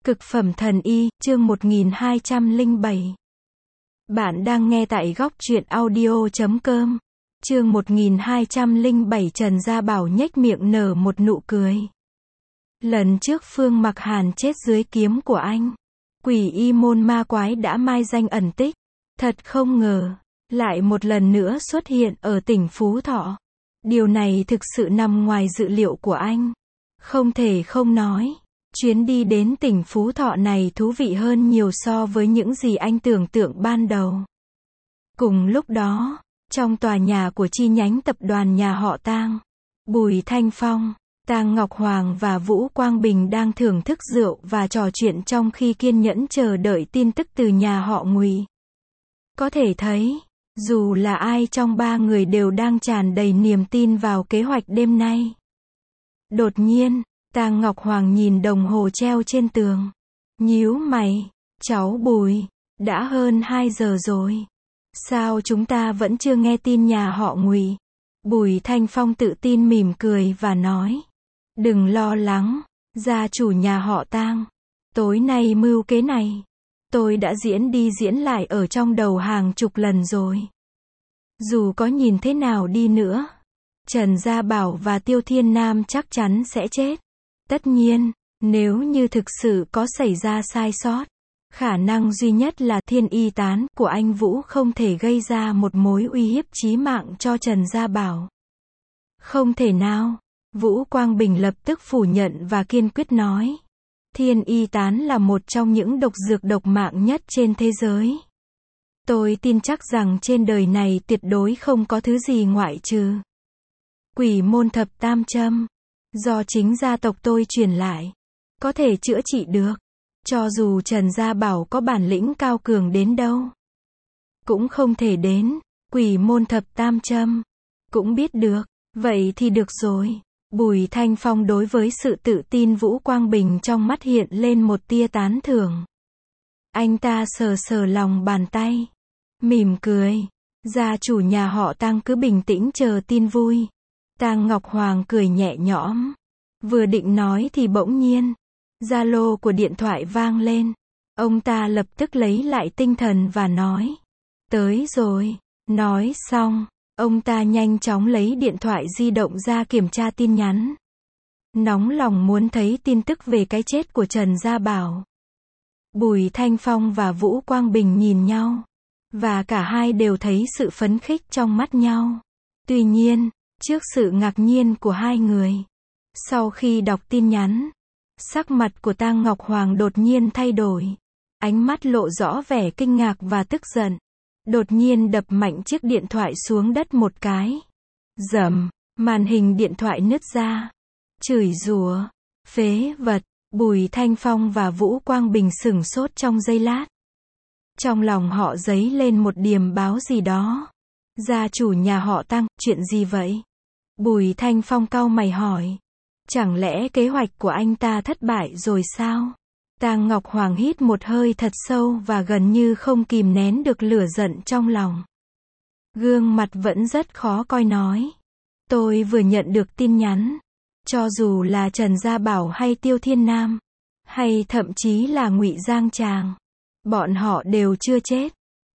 Cực phẩm thần y, chương 1207. Bạn đang nghe tại góc truyện audio.com. Chương 1207 Trần Gia Bảo nhếch miệng nở một nụ cười. Lần trước Phương Mặc Hàn chết dưới kiếm của anh. Quỷ y môn ma quái đã mai danh ẩn tích. Thật không ngờ, lại một lần nữa xuất hiện ở tỉnh Phú Thọ. Điều này thực sự nằm ngoài dự liệu của anh. Không thể không nói. Chuyến đi đến tỉnh Phú Thọ này thú vị hơn nhiều so với những gì anh tưởng tượng ban đầu. Cùng lúc đó, trong tòa nhà của chi nhánh tập đoàn nhà họ Tang, Bùi Thanh Phong, Tang Ngọc Hoàng và Vũ Quang Bình đang thưởng thức rượu và trò chuyện trong khi kiên nhẫn chờ đợi tin tức từ nhà họ Ngụy. Có thể thấy, dù là ai trong ba người đều đang tràn đầy niềm tin vào kế hoạch đêm nay. Đột nhiên, Tang Ngọc Hoàng nhìn đồng hồ treo trên tường. Nhíu mày, cháu Bùi, đã hơn 2 giờ rồi. Sao chúng ta vẫn chưa nghe tin nhà họ Ngụy? Bùi Thanh Phong tự tin mỉm cười và nói. Đừng lo lắng, gia chủ nhà họ Tang. Tối nay mưu kế này, tôi đã diễn đi diễn lại ở trong đầu hàng chục lần rồi. Dù có nhìn thế nào đi nữa, Trần Gia Bảo và Tiêu Thiên Nam chắc chắn sẽ chết. Tất nhiên, nếu như thực sự có xảy ra sai sót, khả năng duy nhất là thiên y tán của anh Vũ không thể gây ra một mối uy hiếp chí mạng cho Trần Gia Bảo. Không thể nào, Vũ Quang Bình lập tức phủ nhận và kiên quyết nói. Thiên y tán là một trong những độc dược độc mạng nhất trên thế giới. Tôi tin chắc rằng trên đời này tuyệt đối không có thứ gì ngoại trừ Quỷ môn thập tam châm, do chính gia tộc tôi truyền lại, có thể chữa trị được. Cho dù Trần Gia Bảo có bản lĩnh cao cường đến đâu, cũng không thể đến Quỷ môn thập tam châm. Cũng biết được, vậy thì được rồi. Bùi Thanh Phong đối với sự tự tin Vũ Quang Bình trong mắt hiện lên một tia tán thưởng. Anh ta sờ sờ lòng bàn tay, mỉm cười. Gia chủ nhà họ Tang cứ bình tĩnh chờ tin vui. Tang Ngọc Hoàng cười nhẹ nhõm. Vừa định nói thì bỗng nhiên, Zalo của điện thoại vang lên. Ông ta lập tức lấy lại tinh thần và nói. Tới rồi. Nói xong, ông ta nhanh chóng lấy điện thoại di động ra kiểm tra tin nhắn. Nóng lòng muốn thấy tin tức về cái chết của Trần Gia Bảo. Bùi Thanh Phong và Vũ Quang Bình nhìn nhau, và cả hai đều thấy sự phấn khích trong mắt nhau. Tuy nhiên, trước sự ngạc nhiên của hai người, sau khi đọc tin nhắn, sắc mặt của Tang Ngọc Hoàng đột nhiên thay đổi. Ánh mắt lộ rõ vẻ kinh ngạc và tức giận. Đột nhiên đập mạnh chiếc điện thoại xuống đất một cái. Rầm, màn hình điện thoại nứt ra. Chửi rủa, phế vật. Bùi Thanh Phong và Vũ Quang Bình sửng sốt trong giây lát. Trong lòng họ dấy lên một điềm báo gì đó. Gia chủ nhà họ Tang, chuyện gì vậy? Bùi Thanh Phong cau mày hỏi. Chẳng lẽ kế hoạch của anh ta thất bại rồi sao? Tang Ngọc Hoàng hít một hơi thật sâu và gần như không kìm nén được lửa giận trong lòng. Gương mặt vẫn rất khó coi nói. Tôi vừa nhận được tin nhắn. Cho dù là Trần Gia Bảo hay Tiêu Thiên Nam, hay thậm chí là Ngụy Giang Tràng, bọn họ đều chưa chết.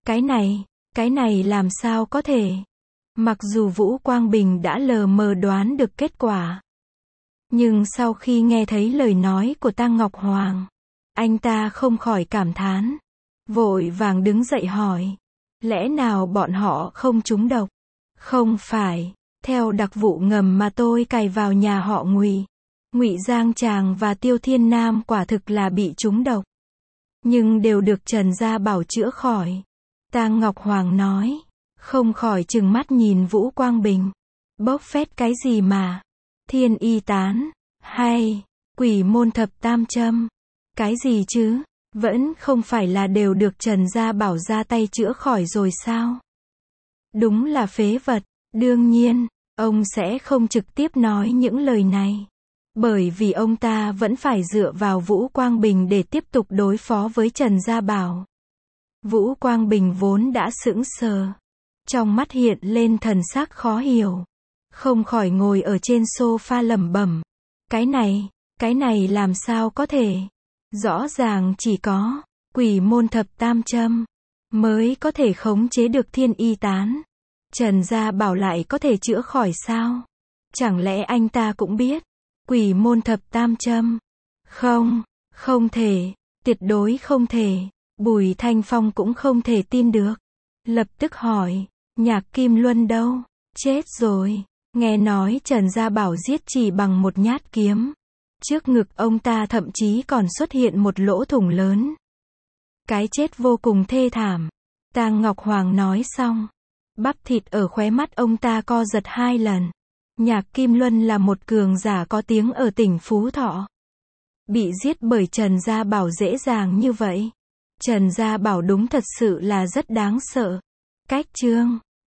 Cái này làm sao có thể? Mặc dù Vũ Quang Bình đã lờ mờ đoán được kết quả, nhưng sau khi nghe thấy lời nói của Tang Ngọc Hoàng, anh ta không khỏi cảm thán. Vội vàng đứng dậy hỏi. Lẽ nào bọn họ không trúng độc? Không phải. Theo đặc vụ ngầm mà tôi cài vào nhà họ Ngụy, Ngụy Giang Tràng và Tiêu Thiên Nam quả thực là bị trúng độc, nhưng đều được Trần Gia Bảo chữa khỏi. Tang Ngọc Hoàng nói. Không khỏi trừng mắt nhìn Vũ Quang Bình. Bốc phét cái gì mà? Thiên y tán? Hay Quỷ môn thập tam châm? Cái gì chứ? Vẫn không phải là đều được Trần Gia Bảo ra tay chữa khỏi rồi sao? Đúng là phế vật. Đương nhiên, ông sẽ không trực tiếp nói những lời này, bởi vì ông ta vẫn phải dựa vào Vũ Quang Bình để tiếp tục đối phó với Trần Gia Bảo. Vũ Quang Bình vốn đã sững sờ, trong mắt hiện lên thần sắc khó hiểu, không khỏi ngồi ở trên sofa lẩm bẩm. Cái này làm sao có thể? Rõ ràng chỉ có quỷ môn thập tam châm mới có thể khống chế được thiên y tán. Trần Gia Bảo lại có thể chữa khỏi sao? Chẳng lẽ anh ta cũng biết quỷ môn thập tam châm? Không, không thể, tuyệt đối không thể. Bùi Thanh Phong cũng không thể tin được. Lập tức hỏi, Nhạc Kim Luân đâu? Chết rồi. Nghe nói Trần Gia Bảo giết chỉ bằng một nhát kiếm. Trước ngực ông ta thậm chí còn xuất hiện một lỗ thủng lớn. Cái chết vô cùng thê thảm. Tang Ngọc Hoàng nói xong, bắp thịt ở khóe mắt ông ta co giật 2 lần. Nhạc Kim Luân là một cường giả có tiếng ở tỉnh Phú Thọ. Bị giết bởi Trần Gia Bảo dễ dàng như vậy. Trần Gia Bảo đúng thật sự là rất đáng sợ. Cách chương